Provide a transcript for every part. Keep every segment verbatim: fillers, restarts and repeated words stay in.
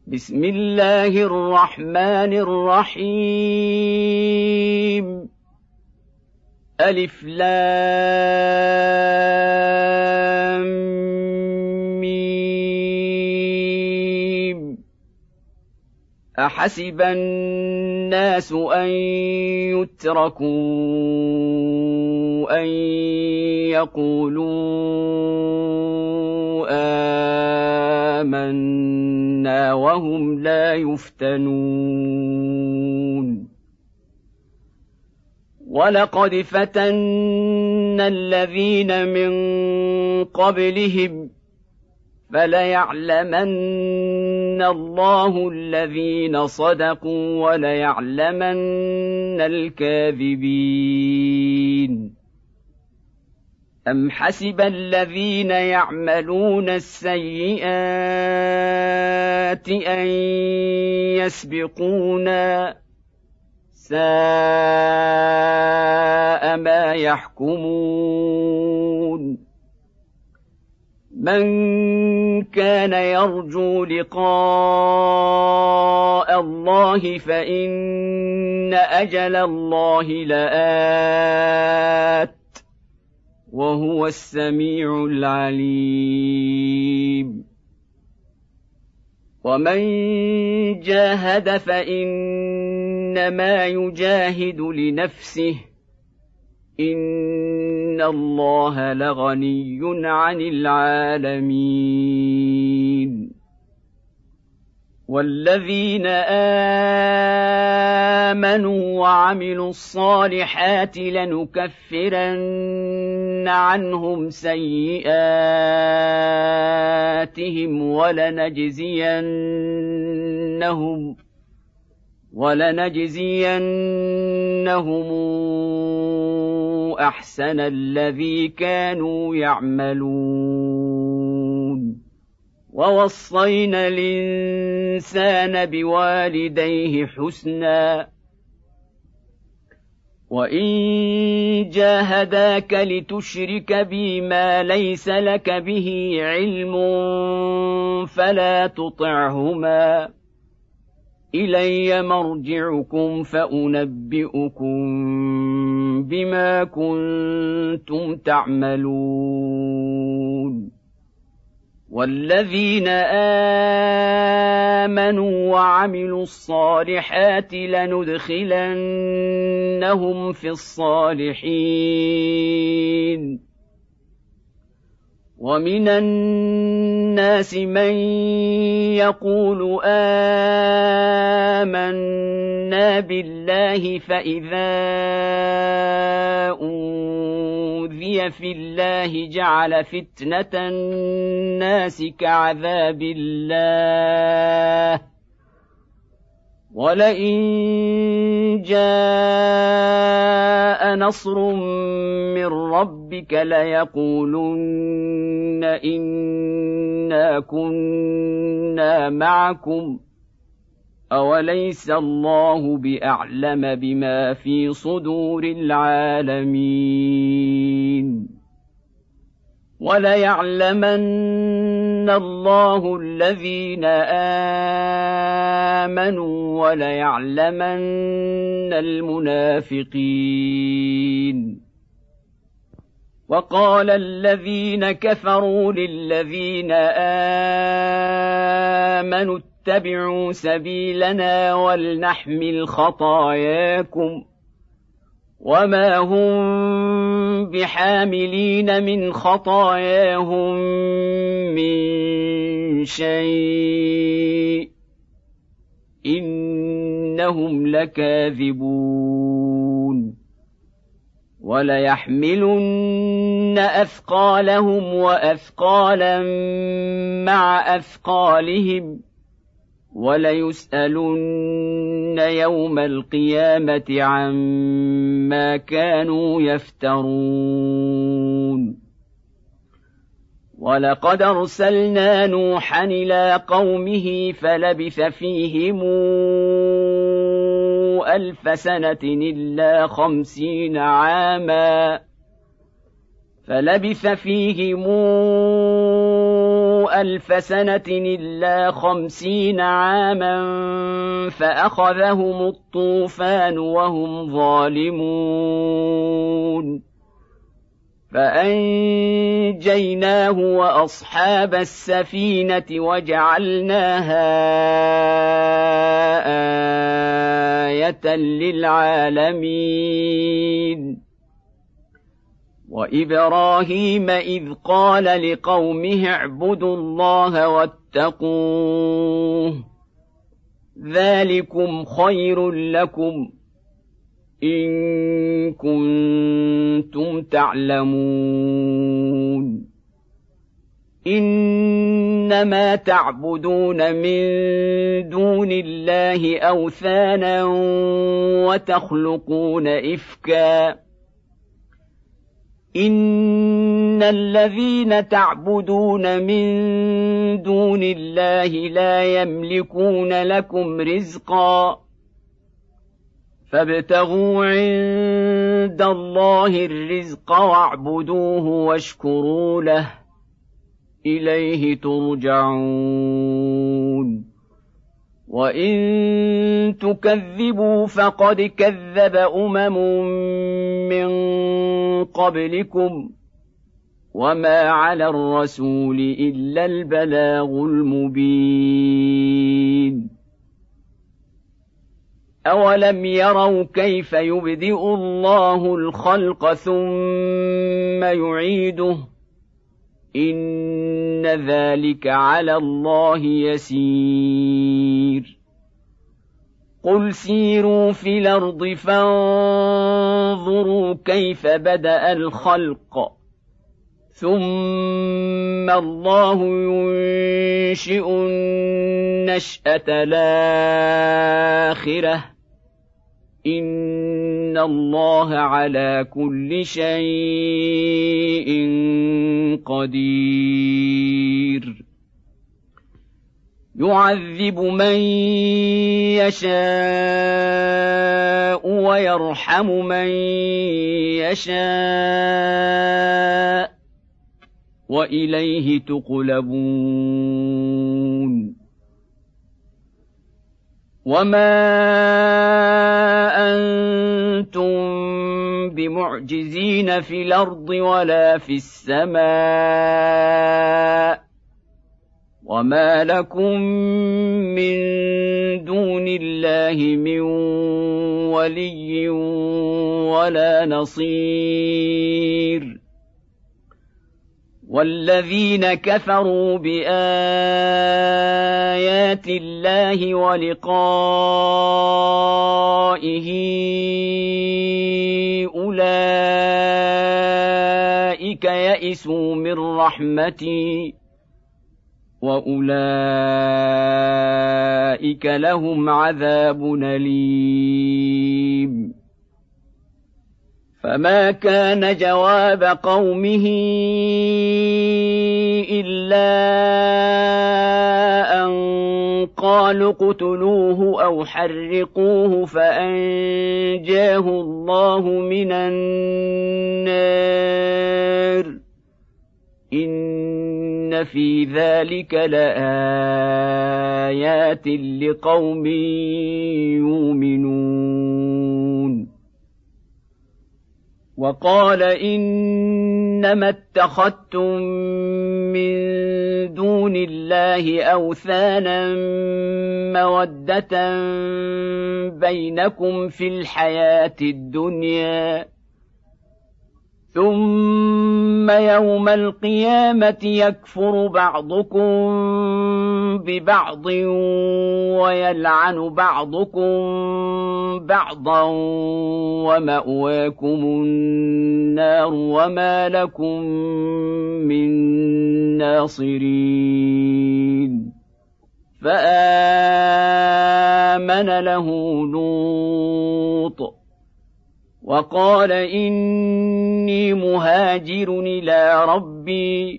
بسم الله الرحمن الرحيم ألف لام ميم أحسب الناس أن يتركوا أن يقولوا آمنا وهم لا يفتنون ولقد فتنا الذين من قبلهم فليعلمن الله الذين صدقوا وليعلمن الكاذبين أم حسب الذين يعملون السيئات أن يسبقونا ساء ما يحكمون من كان يرجو لقاء الله فإن أجل الله لآت وهو السميع العليم ومن جاهد فإنما يجاهد لنفسه إن الله لغني عن العالمين والذين آمنوا وعملوا الصالحات لنكفرن عنهم سيئاتهم ولنجزينهم ولنجزينهم أحسن الذي كانوا يعملون ووصينا الإنسان بوالديه حسنا وإن جاهداك لتشرك بي ما ليس لك به علم فلا تطعهما إلي مرجعكم فأنبئكم بما كنتم تعملون والذين آمنوا وعملوا الصالحات لندخلنهم في الصالحين ومن الناس من يقول آمنا بالله فإذا أوذي في الله جعل فتنة الناس كعذاب الله ولئن جاء نصر من ربك ليقولن إنا كنا معكم أوليس الله بأعلم بما في صدور العالمين وليعلمن الله الذين آمنوا وليعلمن المنافقين وقال الذين كفروا للذين آمنوا اتبعوا سبيلنا ولنحمل خطاياكم وما هم بحاملين من خطاياهم من شيء إنهم لكاذبون وليحملن أثقالهم وأثقالا مع أثقالهم وليسألن يوم القيامة عما كانوا يفترون ولقد أرسلنا نوحا إلى قومه فلبث فيهم ألف سنة إلا خمسين عاما فلبث فيهم ألف سنة إلا خمسين عاما فأخذهم الطوفان وهم ظالمون فأنجيناه وأصحاب السفينة وجعلناها آية للعالمين وإبراهيم إذ قال لقومه اعبدوا الله واتقوه ذلكم خير لكم إن كنتم تعلمون إنما تعبدون من دون الله أوثانا وتخلقون إفكا إن الذين تعبدون من دون الله لا يملكون لكم رزقا فابتغوا عند الله الرزق واعبدوه واشكروا له إليه ترجعون وإن تكذبوا فقد كذب أمم من قبلكم وما على الرسول إلا البلاغ المبين أولم يروا كيف يبدئ الله الخلق ثم يعيده إن ذلك على الله يسير قل سيروا في الأرض فانظروا كيف بدأ الخلق ثم الله ينشئ النشأة الآخرة إن الله على كل شيء قدير يعذب من يشاء ويرحم من يشاء وإليه تقلبون وما أنتم بمعجزين في الأرض ولا في السماء وما لكم من دون الله من ولي ولا نصير والذين كفروا بآيات الله ولقائه أولئك يئسوا من رحمتي وأولئك لهم عذاب أليم فما كان جواب قومه إلا أن قالوا اقتلوه أو حرقوه فأنجاه الله من النار إن في ذلك لآيات لقوم يؤمنون وقال إنما اتخذتم من دون الله أوثانا مودة بينكم في الحياة الدنيا ثم يوم القيامة يكفر بعضكم ببعض ويلعن بعضكم بعضا ومأواكم النار وما لكم من ناصرين فآمن له لوط وقال إني مهاجر إلى ربي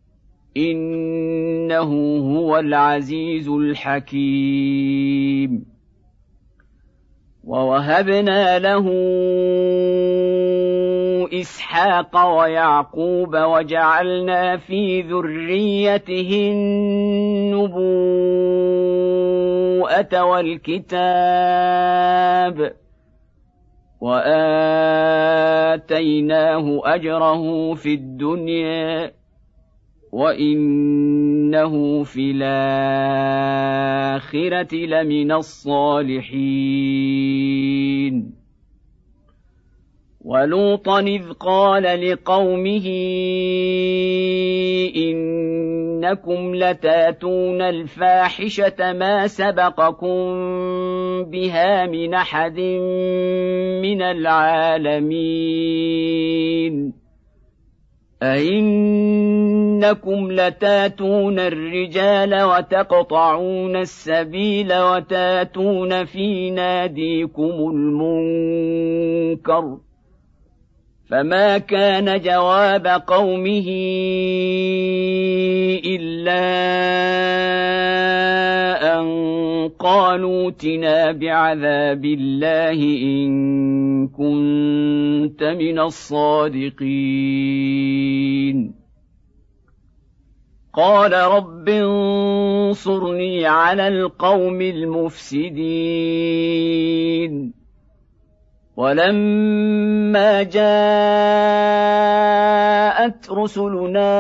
إنه هو العزيز الحكيم ووهبنا له إسحاق ويعقوب وجعلنا في ذريته النبوءة والكتاب وآتيناه أجره في الدنيا وإنه في الآخرة لمن الصالحين. ولوطا إذ قال لقومه إنكم لتاتون الفاحشة ما سبقكم بها من أحد من العالمين أئنكم لتاتون الرجال وتقطعون السبيل وتاتون في ناديكم المنكر فما كان جواب قومه إلا أن قالوا ائتنا بعذاب الله إن كنت من الصادقين. قال رب انصرني على القوم المفسدين. ولما جاءت رسلنا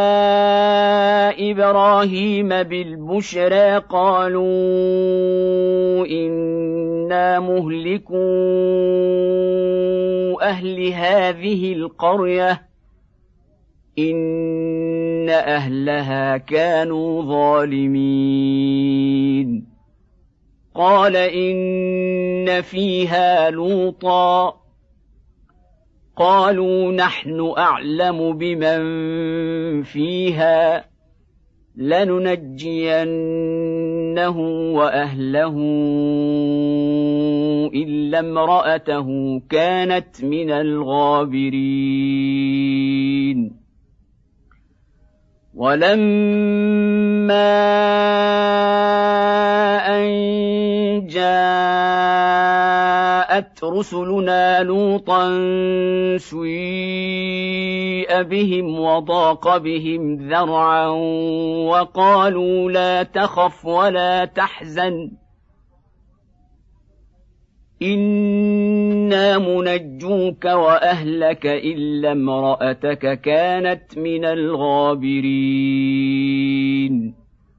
إبراهيم بالبشرى قالوا إنا مهلكو أهل هذه القرية إن أهلها كانوا ظالمين. قال إن فيها لوطا قالوا نحن أعلم بمن فيها لننجينه وأهله إلا امرأته كانت من الغابرين. ولما أن جاءت رسلنا لوطا سيء بهم وضاق بهم ذرعا وقالوا لا تخف ولا تحزن إنا منجوك وأهلك إلا امرأتك كانت من الغابرين.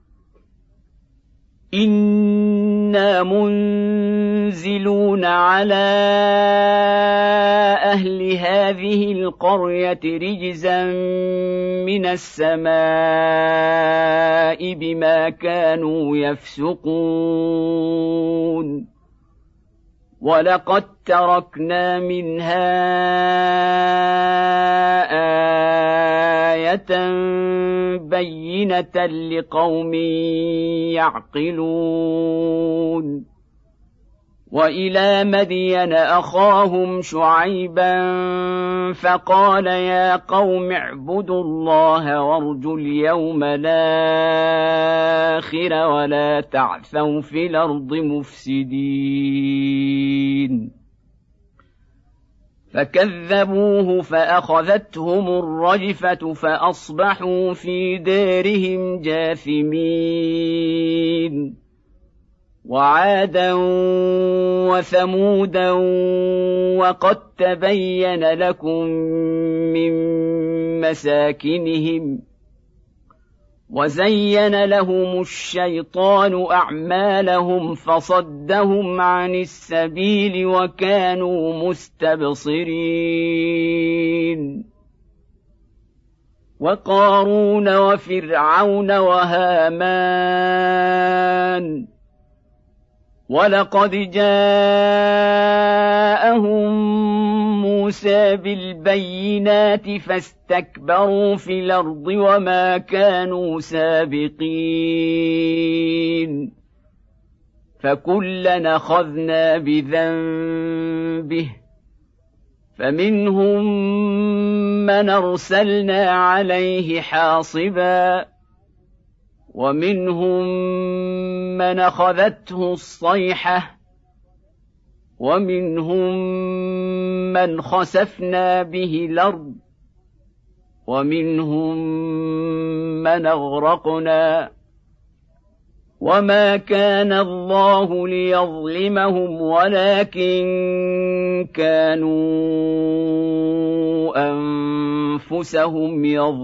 إنا منزلون على أهل هذه القرية رجزا من السماء بما كانوا يفسقون. ولقد تركنا منها آية بينة لقوم يعقلون. وإلى مدين أخاهم شعيبا فقال يا قوم اعبدوا الله وارجوا اليوم الآخر ولا تعثوا في الأرض مفسدين. فكذبوه فأخذتهم الرجفة فأصبحوا في دارهم جاثمين. وعادا وثمودا وقد تبين لكم من مساكنهم وزين لهم الشيطان أعمالهم فصدهم عن السبيل وكانوا مستبصرين. وقارون وفرعون وهامان ولقد جاءهم موسى بالبينات فاستكبروا في الأرض وما كانوا سابقين. فكلا أخذنا بذنبه فمنهم من أرسلنا عليه حاصبا ومنهم من أخذته الصيحة ومنهم من خسفنا به الأرض ومنهم من أغرقنا وما كان الله ليظلمهم ولكن كانوا أنفسهم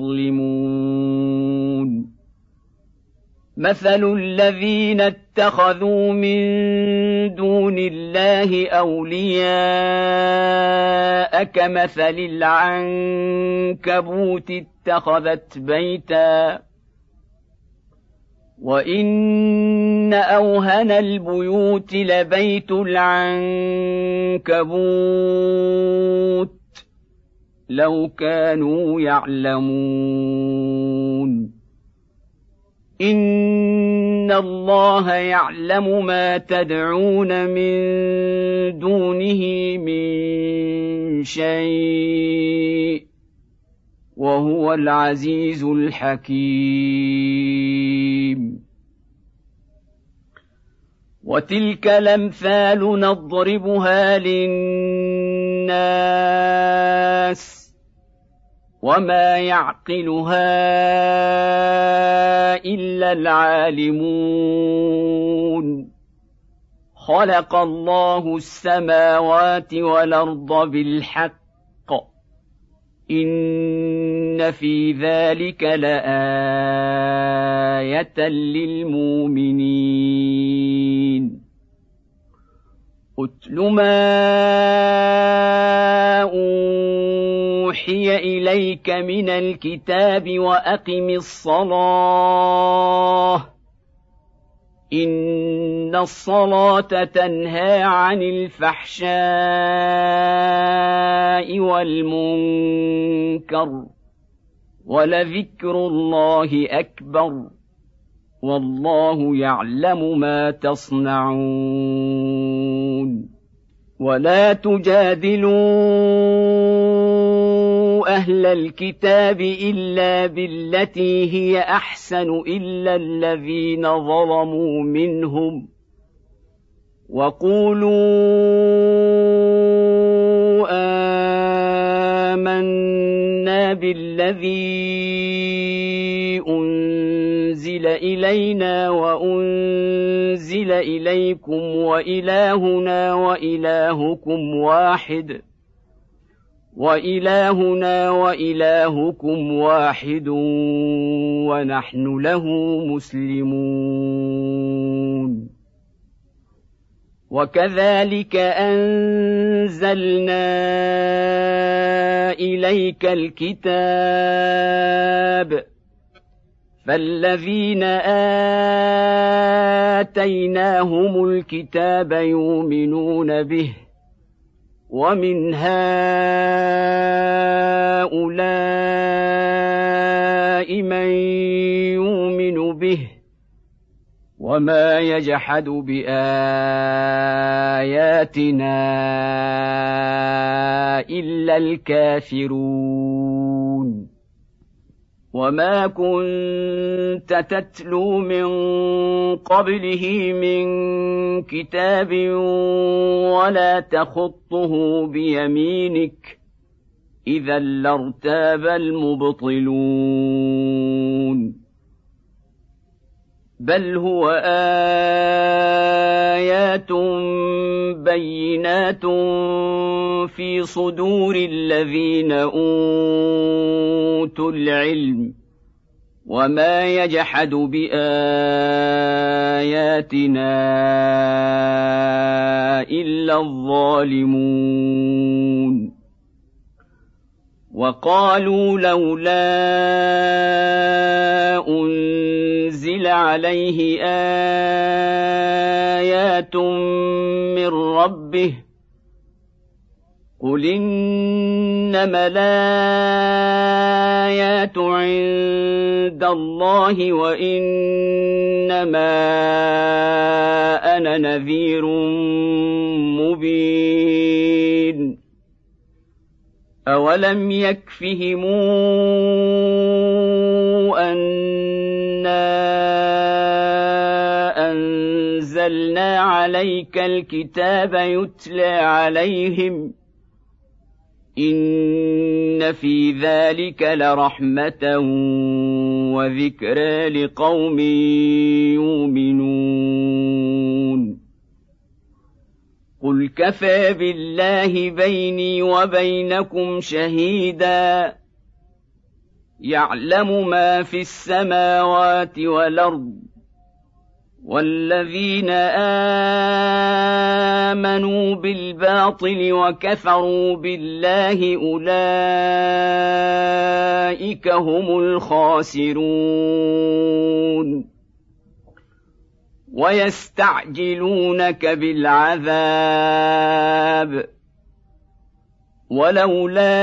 يظلمون مثل الذين اتخذوا من دون الله أولياء كمثل العنكبوت اتخذت بيتا وإن أوهن البيوت لبيت العنكبوت لو كانوا يعلمون إن الله يعلم ما تدعون من دونه من شيء وهو العزيز الحكيم وتلك الأمثال نضربها للناس وما يعقلها إلا العالمون خلق الله السماوات والأرض بالحق إن في ذلك لآية للمؤمنين أتل ما أوحي إليك من الكتاب وأقم الصلاة إن الصلاة تنهى عن الفحشاء والمنكر ولذكر الله أكبر والله يعلم ما تصنعون ولا تجادلوا أهل الكتاب إلا بالتي هي أحسن إلا الذين ظلموا منهم وقولوا آمنا بالذي أنزل إلينا وأنزل إليكم وإلهنا وإلهكم واحد وإلهنا وإلهكم واحد ونحن له مسلمون وكذلك أنزلنا إليك الكتاب فالذين آتيناهم الكتاب يؤمنون به ومن هؤلاء من يؤمن به وما يجحد بآياتنا إلا الكافرون وما كنت تتلو من قبله من كتاب ولا تخطه بيمينك إذا لارتاب المبطلون بل هو آيات بينات في صدور الذين أوتوا العلم وما يجحد بآياتنا إلا الظالمون وقالوا لولا أنزل عليه آيات من ربه قل إنما الآيات عند الله وإنما أنا نذير مبين أولم يكفهم أنا أنزلنا نزلنا عليك الكتاب يتلى عليهم إن في ذلك لرحمة وذكرى لقوم يؤمنون قل كفى بالله بيني وبينكم شهيدا يعلم ما في السماوات والأرض والذين آمنوا بالباطل وكفروا بالله أولئك هم الخاسرون ويستعجلونك بالعذاب ولولا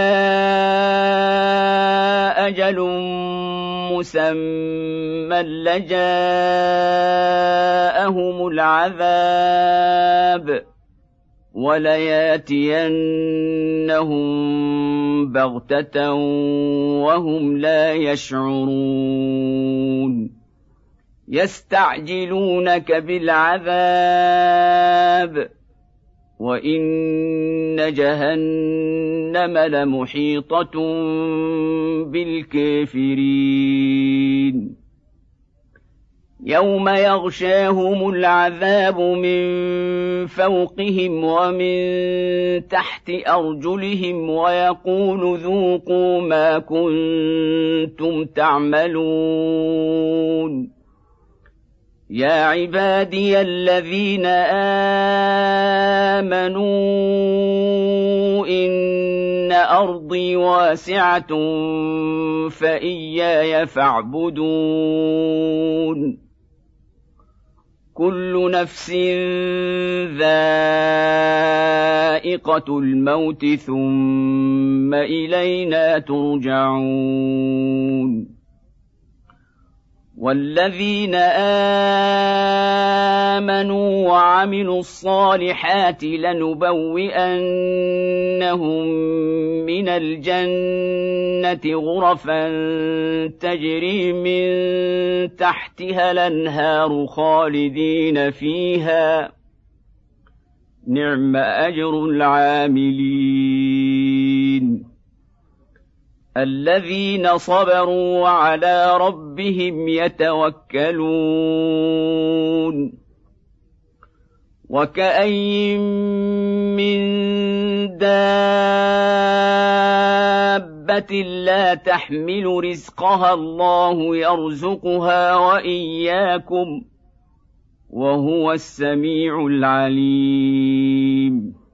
أجل مسمى لجاءهم العذاب ولياتينهم بغتة وهم لا يشعرون يستعجلونك بالعذاب وإن جهنم لمحيطة بالكافرين يوم يغشاهم العذاب من فوقهم ومن تحت أرجلهم ويقول ذوقوا ما كنتم تعملون يا عبادي الذين آمنوا إن أرضي واسعة فإياي فاعبدون كل نفس ذائقة الموت ثم إلينا ترجعون والذين آمنوا وعملوا الصالحات لنبوئنهم من الجنة غرفا تجري من تحتها الأنهار خالدين فيها نعم أجر العاملين الذين صبروا وعلى ربهم يتوكلون وكأين من دابة لا تحمل رزقها الله يرزقها وإياكم وهو السميع العليم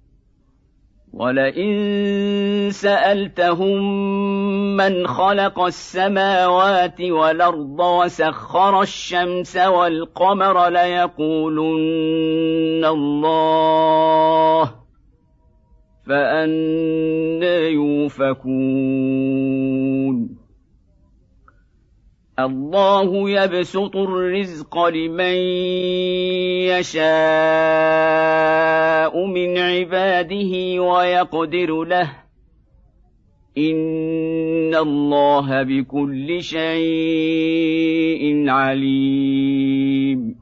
ولئن سألتهم من خلق السماوات والأرض وسخر الشمس والقمر ليقولن الله فأنى يؤفكون الله يبسط الرزق لمن يشاء من عباده ويقدر له إن الله بكل شيء عليم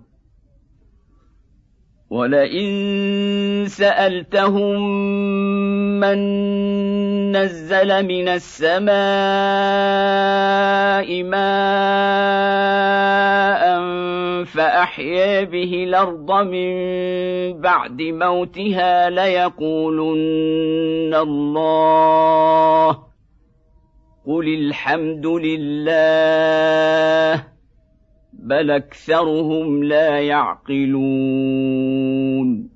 ولئن سألتهم من نزل من السماء ماء فأحيا به الأرض من بعد موتها ليقولن الله قل الحمد لله بل أكثرهم لا يعقلون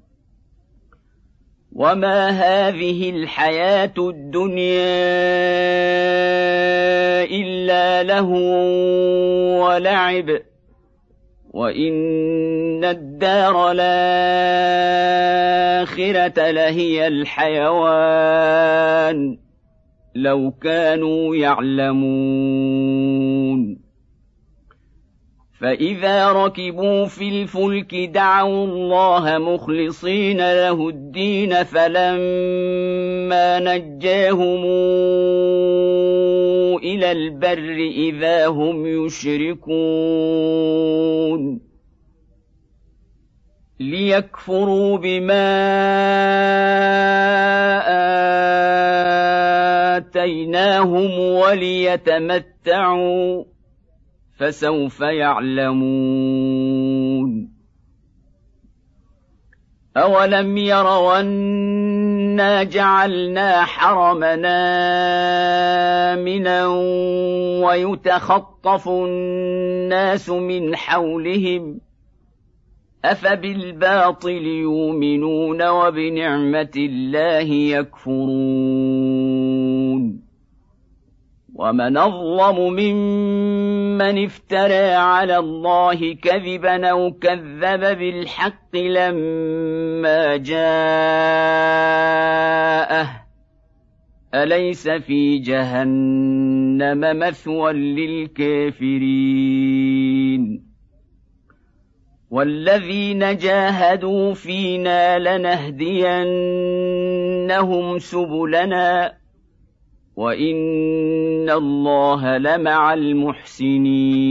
وما هذه الحياة الدنيا إلا لهو ولعب وإن الدار الآخرة لهي الحيوان لو كانوا يعلمون فإذا ركبوا في الفلك دعوا الله مخلصين له الدين فلما نجاهم إلى البر إذا هم يشركون ليكفروا بما آتيناهم وليتمتعوا فسوف يعلمون أولم يروا أنا جعلنا حرمنا آمنا ويتخطف الناس من حولهم أفبالباطل يؤمنون وبنعمة الله يكفرون ومن أظلم ممن افترى على الله كذبا أو كذب بالحق لما جاءه أليس في جهنم مثوى للكافرين والذين جاهدوا فينا لنهدينهم سبلنا وإن الله لمع المحسنين